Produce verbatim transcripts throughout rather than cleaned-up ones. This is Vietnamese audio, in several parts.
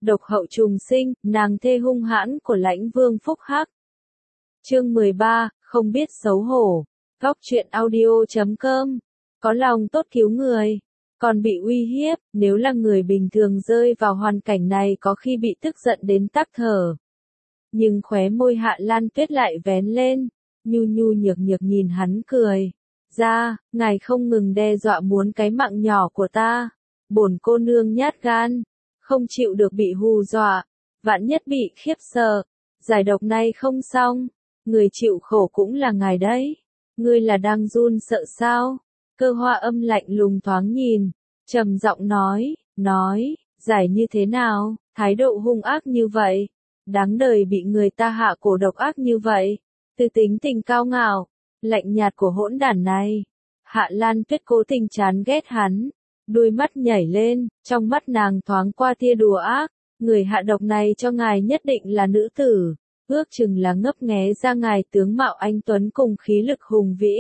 độc hậu trùng sinh, nàng thê hung hãn của Lãnh Vương Phúc Hắc. Chương mười ba, không biết xấu hổ. Góc truyện audio chấm com. Có lòng tốt cứu người, còn bị uy hiếp, nếu là người bình thường rơi vào hoàn cảnh này có khi bị tức giận đến tắc thở. Nhưng khóe môi Hạ Lan Tuyết lại vén lên, nhu nhu nhược nhược nhìn hắn cười. Ra, ngài không ngừng đe dọa muốn cái mạng nhỏ của ta. Bổn cô nương nhát gan, không chịu được bị hù dọa, vạn nhất bị khiếp sợ. Giải độc này không xong, người chịu khổ cũng là ngài đấy. Ngươi là đang run sợ sao? Cơ Hoa Âm lạnh lùng thoáng nhìn, trầm giọng nói, nói, giải như thế nào, thái độ hung ác như vậy, đáng đời bị người ta hạ cổ độc ác như vậy, từ tính tình cao ngạo, lạnh nhạt của hỗn đản này. Hạ Lan Tuyết cố tình chán ghét hắn, đôi mắt nhảy lên, trong mắt nàng thoáng qua tia đùa ác, người hạ độc này cho ngài nhất định là nữ tử, ước chừng là ngấp nghé ra ngài tướng mạo anh tuấn cùng khí lực hùng vĩ.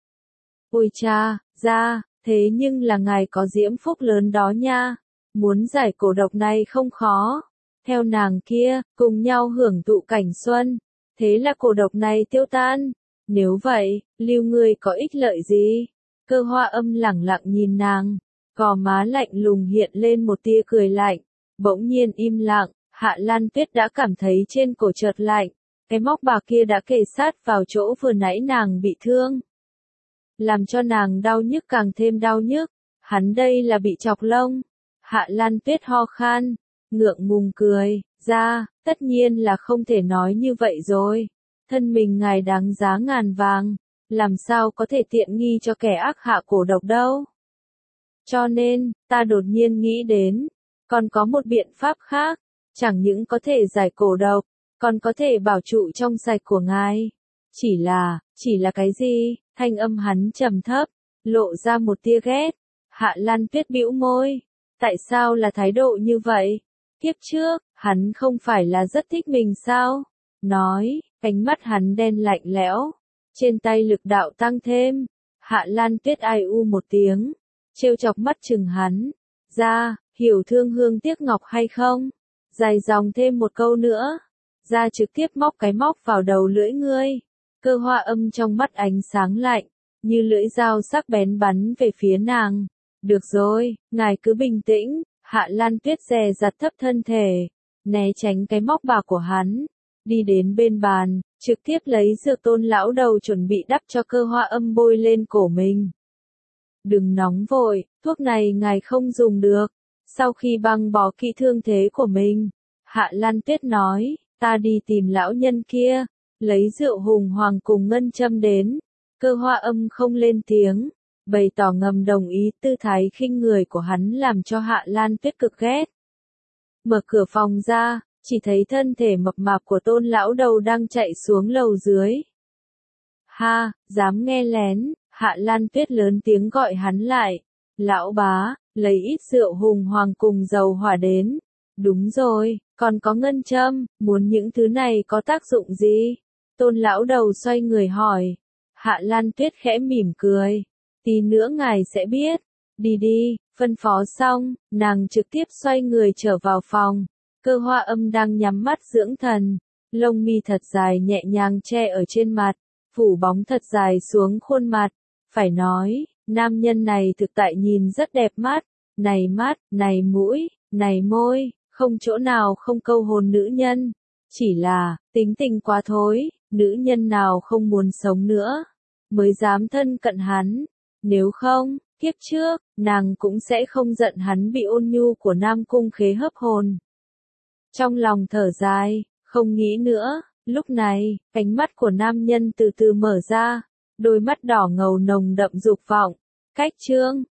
Ôi cha, ra, thế nhưng là ngài có diễm phúc lớn đó nha, muốn giải cổ độc này không khó. Theo nàng kia, cùng nhau hưởng thụ cảnh xuân, thế là cổ độc này tiêu tan. Nếu vậy, lưu ngươi có ích lợi gì? Cơ Hoa Âm lẳng lặng nhìn nàng, gò má lạnh lùng hiện lên một tia cười lạnh, bỗng nhiên im lặng. Hạ Lan Tuyết đã cảm thấy trên cổ chợt lạnh, cái móc bạc kia đã kề sát vào chỗ vừa nãy nàng bị thương, làm cho nàng đau nhức càng thêm đau nhức. Hắn đây là bị chọc lông. Hạ Lan Tuyết ho khan, ngượng ngùng cười, ra, tất nhiên là không thể nói như vậy rồi. Thân mình ngài đáng giá ngàn vàng, làm sao có thể tiện nghi cho kẻ ác hạ cổ độc đâu. Cho nên, ta đột nhiên nghĩ đến, còn có một biện pháp khác, chẳng những có thể giải cổ độc, còn có thể bảo trụ trong sạch của ngài. Chỉ là, chỉ là cái gì? Thanh âm hắn trầm thấp, lộ ra một tia ghét. Hạ Lan Tuyết bĩu môi, tại sao là thái độ như vậy? Kiếp trước, hắn không phải là rất thích mình sao? Nói, cánh mắt hắn đen lạnh lẽo, trên tay lực đạo tăng thêm. Hạ Lan Tuyết ai u một tiếng, trêu chọc mắt chừng hắn. Ra, hiểu thương hương tiếc ngọc hay không? Dài dòng thêm một câu nữa. Ra trực tiếp móc cái móc vào đầu lưỡi ngươi. Cơ Hoa Âm trong mắt ánh sáng lạnh, như lưỡi dao sắc bén bắn về phía nàng. Được rồi, ngài cứ bình tĩnh. Hạ Lan Tuyết dè dặt thấp thân thể, né tránh cái móc bạc của hắn, đi đến bên bàn, trực tiếp lấy dược Tôn lão đầu chuẩn bị đắp cho Cơ Hoa Âm bôi lên cổ mình. Đừng nóng vội, thuốc này ngài không dùng được. Sau khi băng bó kỹ thương thế của mình, Hạ Lan Tuyết nói, ta đi tìm lão nhân kia, lấy rượu hùng hoàng cùng ngân châm đến. Cơ Hoa Âm không lên tiếng, bày tỏ ngầm đồng ý. Tư thái khinh người của hắn làm cho Hạ Lan Tuyết cực ghét. Mở cửa phòng ra, chỉ thấy thân thể mập mạp của Tôn lão đầu đang chạy xuống lầu dưới. Ha, dám nghe lén. Hạ Lan Tuyết lớn tiếng gọi hắn lại. Lão bá, lấy ít rượu hùng hoàng cùng dầu hỏa đến. Đúng rồi, còn có ngân châm, muốn những thứ này có tác dụng gì? Tôn lão đầu xoay người hỏi. Hạ Lan Tuyết khẽ mỉm cười. Tí nữa ngài sẽ biết. Đi đi, phân phó xong, nàng trực tiếp xoay người trở vào phòng. Cơ Hoa Âm đang nhắm mắt dưỡng thần. Lông mi thật dài nhẹ nhàng che ở trên mặt, phủ bóng thật dài xuống khuôn mặt. Phải nói, nam nhân này thực tại nhìn rất đẹp mắt. Này mắt, này mũi, này môi, không chỗ nào không câu hồn nữ nhân. Chỉ là, tính tình quá thối, nữ nhân nào không muốn sống nữa, mới dám thân cận hắn. Nếu không, kiếp trước, nàng cũng sẽ không giận hắn bị ôn nhu của Nam Cung Khế hấp hồn. Trong lòng thở dài, không nghĩ nữa. Lúc này, cánh mắt của nam nhân từ từ mở ra, đôi mắt đỏ ngầu nồng đậm dục vọng. Cách chương